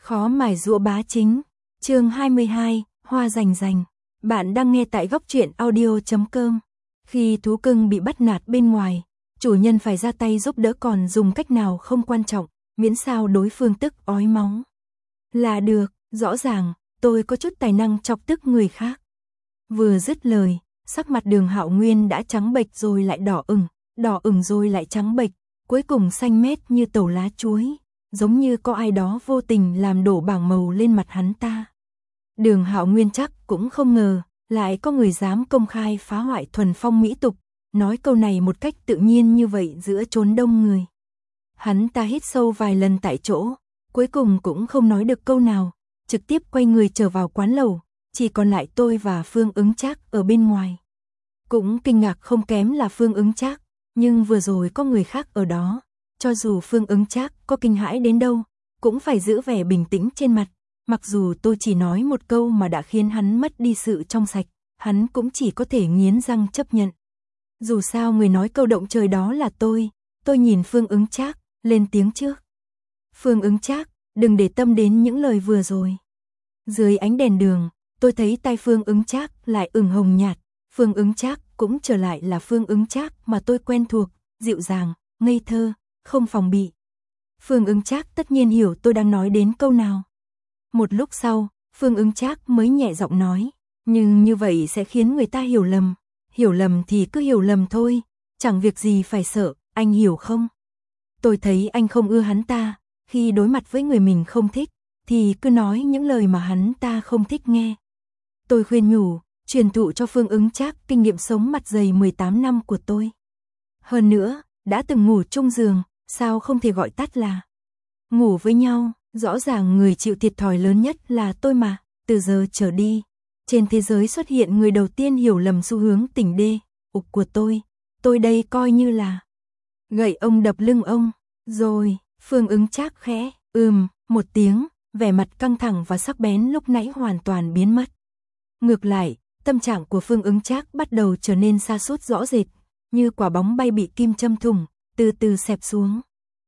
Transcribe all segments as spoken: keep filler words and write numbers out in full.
Khó mài giũa bá chính. Chương hai mươi hai, Hoa rành rành. Bạn đang nghe tại góc truyện audio chấm com. Khi thú cưng bị bắt nạt bên ngoài, chủ nhân phải ra tay giúp đỡ, còn dùng cách nào không quan trọng, miễn sao đối phương tức ói máu là được. Rõ ràng tôi có chút tài năng chọc tức người khác. Vừa dứt lời, sắc mặt Đường Hạo Nguyên đã trắng bệch rồi lại đỏ ửng, đỏ ửng rồi lại trắng bệch, cuối cùng xanh mét như tàu lá chuối, giống như có ai đó vô tình làm đổ bảng màu lên mặt hắn ta. Đường Hạo Nguyên chắc cũng không ngờ lại có người dám công khai phá hoại thuần phong mỹ tục, nói câu này một cách tự nhiên như vậy giữa chốn đông người. Hắn ta hít sâu vài lần tại chỗ, cuối cùng cũng không nói được câu nào, trực tiếp quay người trở vào quán lẩu, chỉ còn lại tôi và Phương Ứng Trác ở bên ngoài. Cũng kinh ngạc không kém là Phương Ứng Trác, nhưng vừa rồi có người khác ở đó, cho dù Phương Ứng Trác có kinh hãi đến đâu, cũng phải giữ vẻ bình tĩnh trên mặt. Mặc dù tôi chỉ nói một câu mà đã khiến hắn mất đi sự trong sạch, hắn cũng chỉ có thể nghiến răng chấp nhận. Dù sao người nói câu động trời đó là tôi. Tôi nhìn Phương Ứng Trác, lên tiếng trước. Phương Ứng Trác, đừng để tâm đến những lời vừa rồi. Dưới ánh đèn đường, tôi thấy tay Phương Ứng Trác lại ửng hồng nhạt. Phương Ứng Trác cũng trở lại là Phương Ứng Trác mà tôi quen thuộc, dịu dàng, ngây thơ, không phòng bị. Phương Ứng Trác tất nhiên hiểu tôi đang nói đến câu nào. Một lúc sau, Phương Ứng Trác mới nhẹ giọng nói, nhưng như vậy sẽ khiến người ta hiểu lầm. Hiểu lầm thì cứ hiểu lầm thôi, chẳng việc gì phải sợ, anh hiểu không? Tôi thấy anh không ưa hắn ta, khi đối mặt với người mình không thích, thì cứ nói những lời mà hắn ta không thích nghe. Tôi khuyên nhủ, truyền thụ cho Phương Ứng Trác kinh nghiệm sống mặt dày mười tám năm của tôi. Hơn nữa, đã từng ngủ chung giường, sao không thể gọi tắt là ngủ với nhau. Rõ ràng người chịu thiệt thòi lớn nhất là tôi mà. Từ giờ trở đi, trên thế giới xuất hiện người đầu tiên hiểu lầm xu hướng tỉnh đê ục của tôi. Tôi đây coi như là gậy ông đập lưng ông. Rồi, Phương Ứng Trác khẽ ừm một tiếng, vẻ mặt căng thẳng và sắc bén lúc nãy hoàn toàn biến mất. Ngược lại, tâm trạng của Phương Ứng Trác bắt đầu trở nên sa sút rõ rệt, như quả bóng bay bị kim châm thủng, từ từ xẹp xuống.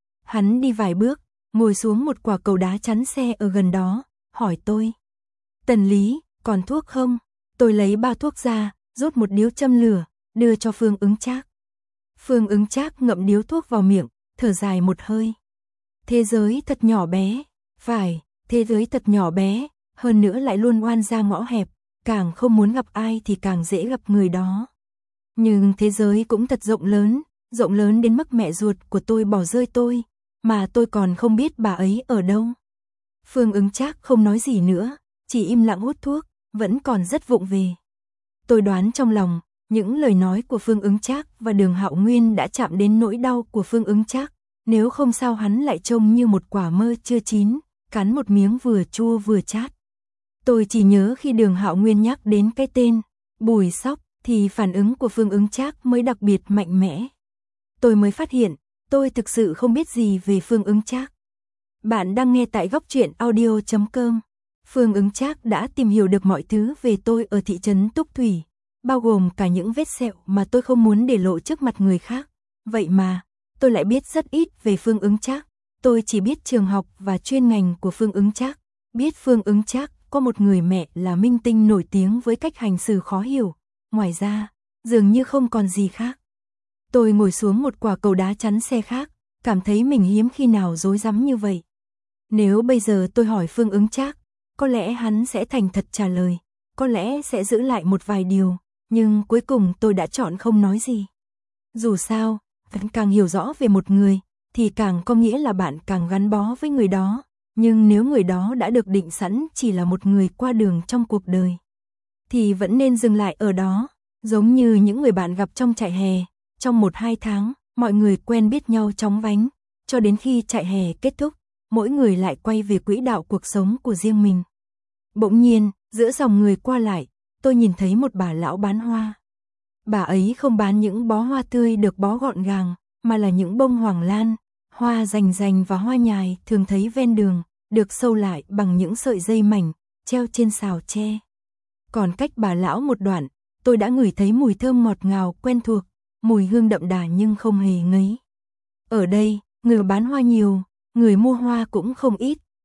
Hắn đi vài bước, ngồi xuống một quả cầu đá chắn xe ở gần đó, hỏi tôi. Tần Lý, còn thuốc không? Tôi lấy bao thuốc ra, rút một điếu châm lửa, đưa cho Phương Ứng Trác. Phương Ứng Trác ngậm điếu thuốc vào miệng, thở dài một hơi. Thế giới thật nhỏ bé. Phải, thế giới thật nhỏ bé, hơn nữa lại luôn oan ra ngõ hẹp, càng không muốn gặp ai thì càng dễ gặp người đó. Nhưng thế giới cũng thật rộng lớn, rộng lớn đến mức mẹ ruột của tôi bỏ rơi tôi, mà tôi còn không biết bà ấy ở đâu. Phương Ứng Trác không nói gì nữa, chỉ im lặng hút thuốc, vẫn còn rất vụng về. Tôi đoán trong lòng, những lời nói của Phương Ứng Trác và Đường Hạo Nguyên đã chạm đến nỗi đau của Phương Ứng Trác, nếu không sao hắn lại trông như một quả mơ chưa chín, cắn một miếng vừa chua vừa chát. Tôi chỉ nhớ khi Đường Hạo Nguyên nhắc đến cái tên Bùi Sóc thì phản ứng của Phương Ứng Trác mới đặc biệt mạnh mẽ. Tôi mới phát hiện, tôi thực sự không biết gì về Phương Ứng Trác. Bạn đang nghe tại góc truyện audio chấm com. Phương Ứng Trác đã tìm hiểu được mọi thứ về tôi ở thị trấn Túc Thủy, bao gồm cả những vết sẹo mà tôi không muốn để lộ trước mặt người khác. Vậy mà, tôi lại biết rất ít về Phương Ứng Trác. Tôi chỉ biết trường học và chuyên ngành của Phương Ứng Trác, biết Phương Ứng Trác có một người mẹ là minh tinh nổi tiếng với cách hành xử khó hiểu. Ngoài ra, dường như không còn gì khác. Tôi ngồi xuống một quả cầu đá chắn xe khác, cảm thấy mình hiếm khi nào rối rắm như vậy. Nếu bây giờ tôi hỏi Phương Ứng Trác, có lẽ hắn sẽ thành thật trả lời, có lẽ sẽ giữ lại một vài điều, nhưng cuối cùng tôi đã chọn không nói gì. Dù sao, vẫn càng hiểu rõ về một người, thì càng có nghĩa là bạn càng gắn bó với người đó, nhưng nếu người đó đã được định sẵn chỉ là một người qua đường trong cuộc đời, thì vẫn nên dừng lại ở đó, giống như những người bạn gặp trong trại hè. Trong một hai tháng, mọi người quen biết nhau chóng vánh, cho đến khi trại hè kết thúc, mỗi người lại quay về quỹ đạo cuộc sống của riêng mình. Bỗng nhiên, giữa dòng người qua lại, tôi nhìn thấy một bà lão bán hoa. Bà ấy không bán những bó hoa tươi được bó gọn gàng, mà là những bông hoàng lan, hoa rành rành và hoa nhài thường thấy ven đường, được sâu lại bằng những sợi dây mảnh, treo trên sào tre. Còn cách bà lão một đoạn, tôi đã ngửi thấy mùi thơm ngọt ngào quen thuộc, mùi hương đậm đà nhưng không hề ngấy. Ở đây, người bán hoa nhiều, người mua hoa cũng không ít,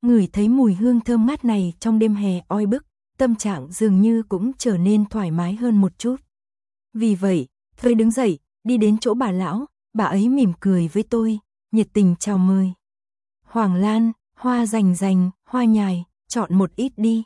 ngửi thấy mùi hương thơm mát này trong đêm hè oi bức, tâm trạng dường như cũng trở nên thoải mái hơn một chút. Vì vậy, tôi đứng dậy, đi đến chỗ bà lão, bà ấy mỉm cười với tôi, nhiệt tình chào mời. Hoàng lan, hoa rành rành, hoa nhài, chọn một ít đi.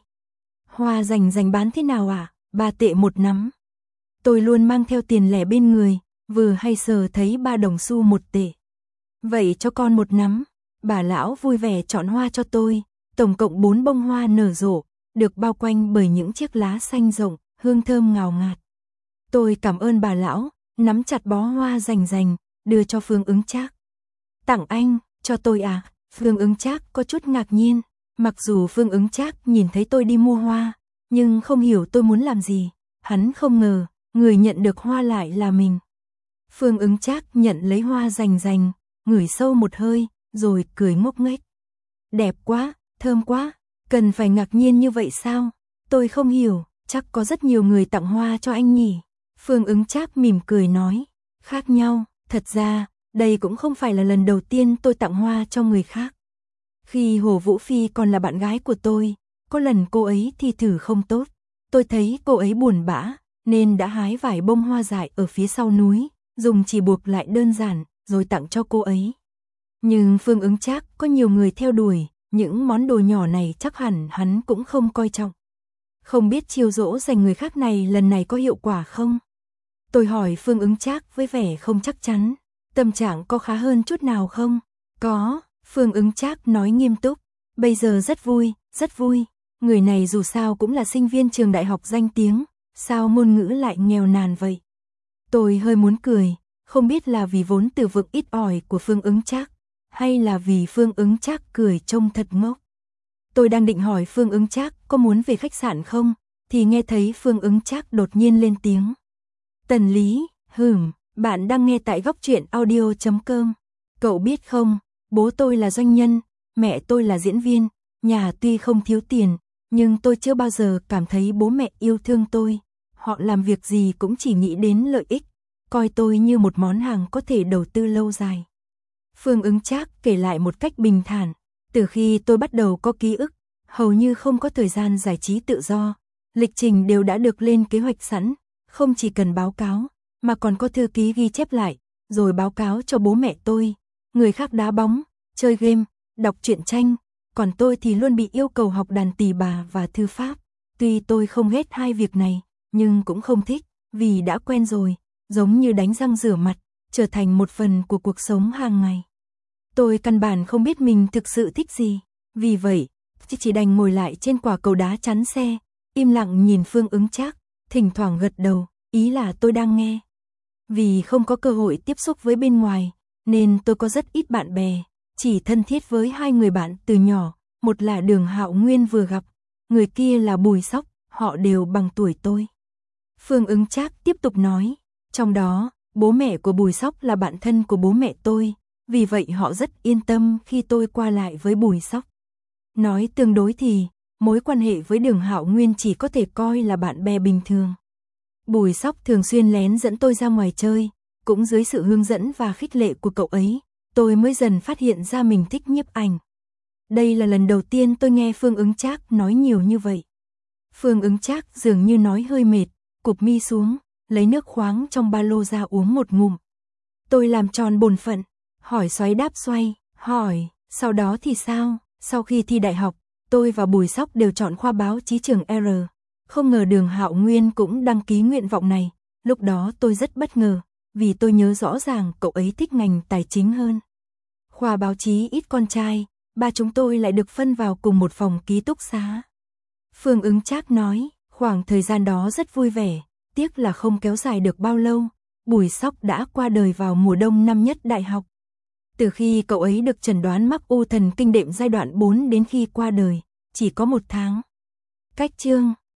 Hoa rành rành bán thế nào ạ? À? Ba tệ một nắm. Tôi luôn mang theo tiền lẻ bên người, vừa hay sờ thấy ba đồng xu một tệ. Vậy cho con một nắm. Bà lão vui vẻ chọn hoa cho tôi, tổng cộng bốn bông hoa nở rộ, được bao quanh bởi những chiếc lá xanh rộng, hương thơm ngào ngạt. Tôi cảm ơn bà lão, nắm chặt bó hoa rành rành, đưa cho Phương Ứng Trác. Tặng anh, cho tôi à? Phương Ứng Trác có chút ngạc nhiên, mặc dù Phương Ứng Trác nhìn thấy tôi đi mua hoa, nhưng không hiểu tôi muốn làm gì. Hắn không ngờ, người nhận được hoa lại là mình. Phương Ứng Trác nhận lấy hoa rành rành, ngửi sâu một hơi, rồi cười ngốc nghếch. Đẹp quá, thơm quá, cần phải ngạc nhiên như vậy sao? Tôi không hiểu, chắc có rất nhiều người tặng hoa cho anh nhỉ? Phương Ứng Trác mỉm cười nói, khác nhau, thật ra, đây cũng không phải là lần đầu tiên tôi tặng hoa cho người khác. Khi Hồ Vũ Phi còn là bạn gái của tôi, có lần cô ấy thi thử không tốt, tôi thấy cô ấy buồn bã, nên đã hái vài bông hoa dại ở phía sau núi, dùng chỉ buộc lại đơn giản, rồi tặng cho cô ấy. Nhưng Phương Ứng Trác có nhiều người theo đuổi, những món đồ nhỏ này chắc hẳn hắn cũng không coi trọng. Không biết chiêu dỗ dành người khác này lần này có hiệu quả không? Tôi hỏi Phương Ứng Trác với vẻ không chắc chắn, tâm trạng có khá hơn chút nào không? Có, Phương Ứng Trác nói nghiêm túc, bây giờ rất vui, rất vui. Người này dù sao cũng là sinh viên trường đại học danh tiếng, sao ngôn ngữ lại nghèo nàn vậy? Tôi hơi muốn cười, không biết là vì vốn từ vựng ít ỏi của Phương Ứng Trác, hay là vì Phương Ứng Trác cười trông thật ngốc. Tôi đang định hỏi Phương Ứng Trác có muốn về khách sạn không, thì nghe thấy Phương Ứng Trác đột nhiên lên tiếng. Tần Lý, hửm, bạn đang nghe tại góc truyện audio chấm com. Cậu biết không, bố tôi là doanh nhân, mẹ tôi là diễn viên, nhà tuy không thiếu tiền, nhưng tôi chưa bao giờ cảm thấy bố mẹ yêu thương tôi. Họ làm việc gì cũng chỉ nghĩ đến lợi ích, coi tôi như một món hàng có thể đầu tư lâu dài. Phương Ứng Trác kể lại một cách bình thản, từ khi tôi bắt đầu có ký ức, hầu như không có thời gian giải trí tự do, lịch trình đều đã được lên kế hoạch sẵn, không chỉ cần báo cáo, mà còn có thư ký ghi chép lại, rồi báo cáo cho bố mẹ tôi. Người khác đá bóng, chơi game, đọc truyện tranh, còn tôi thì luôn bị yêu cầu học đàn tỳ bà và thư pháp. Tuy tôi không ghét hai việc này, nhưng cũng không thích, vì đã quen rồi, giống như đánh răng rửa mặt, trở thành một phần của cuộc sống hàng ngày. Tôi căn bản không biết mình thực sự thích gì, vì vậy, chỉ đành ngồi lại trên quả cầu đá chắn xe, im lặng nhìn Phương Ứng Trác, thỉnh thoảng gật đầu, ý là tôi đang nghe. Vì không có cơ hội tiếp xúc với bên ngoài, nên tôi có rất ít bạn bè, chỉ thân thiết với hai người bạn từ nhỏ, một là Đường Hạo Nguyên vừa gặp, người kia là Bùi Sóc, họ đều bằng tuổi tôi. Phương Ứng Trác tiếp tục nói, trong đó, bố mẹ của Bùi Sóc là bạn thân của bố mẹ tôi, vì vậy họ rất yên tâm khi tôi qua lại với Bùi Sóc. Nói tương đối thì, mối quan hệ với Đường Hạo Nguyên chỉ có thể coi là bạn bè bình thường. Bùi Sóc thường xuyên lén dẫn tôi ra ngoài chơi, cũng dưới sự hướng dẫn và khích lệ của cậu ấy, tôi mới dần phát hiện ra mình thích nhiếp ảnh. Đây là lần đầu tiên tôi nghe Phương Ứng Trác nói nhiều như vậy. Phương Ứng Trác dường như nói hơi mệt, cụp mi xuống, lấy nước khoáng trong ba lô ra uống một ngụm. Tôi làm tròn bổn phận, hỏi xoáy đáp xoay, hỏi, sau đó thì sao? Sau khi thi đại học, tôi và Bùi Sóc đều chọn khoa báo chí trường R. Không ngờ Đường Hạo Nguyên cũng đăng ký nguyện vọng này, lúc đó tôi rất bất ngờ, vì tôi nhớ rõ ràng cậu ấy thích ngành tài chính hơn. Khoa báo chí ít con trai, ba chúng tôi lại được phân vào cùng một phòng ký túc xá. Phương Ứng Trác nói, khoảng thời gian đó rất vui vẻ, tiếc là không kéo dài được bao lâu, Bùi Sóc đã qua đời vào mùa đông năm nhất đại học. Từ khi cậu ấy được chẩn đoán mắc u thần kinh đệm giai đoạn bốn đến khi qua đời, chỉ có một tháng. Cách chương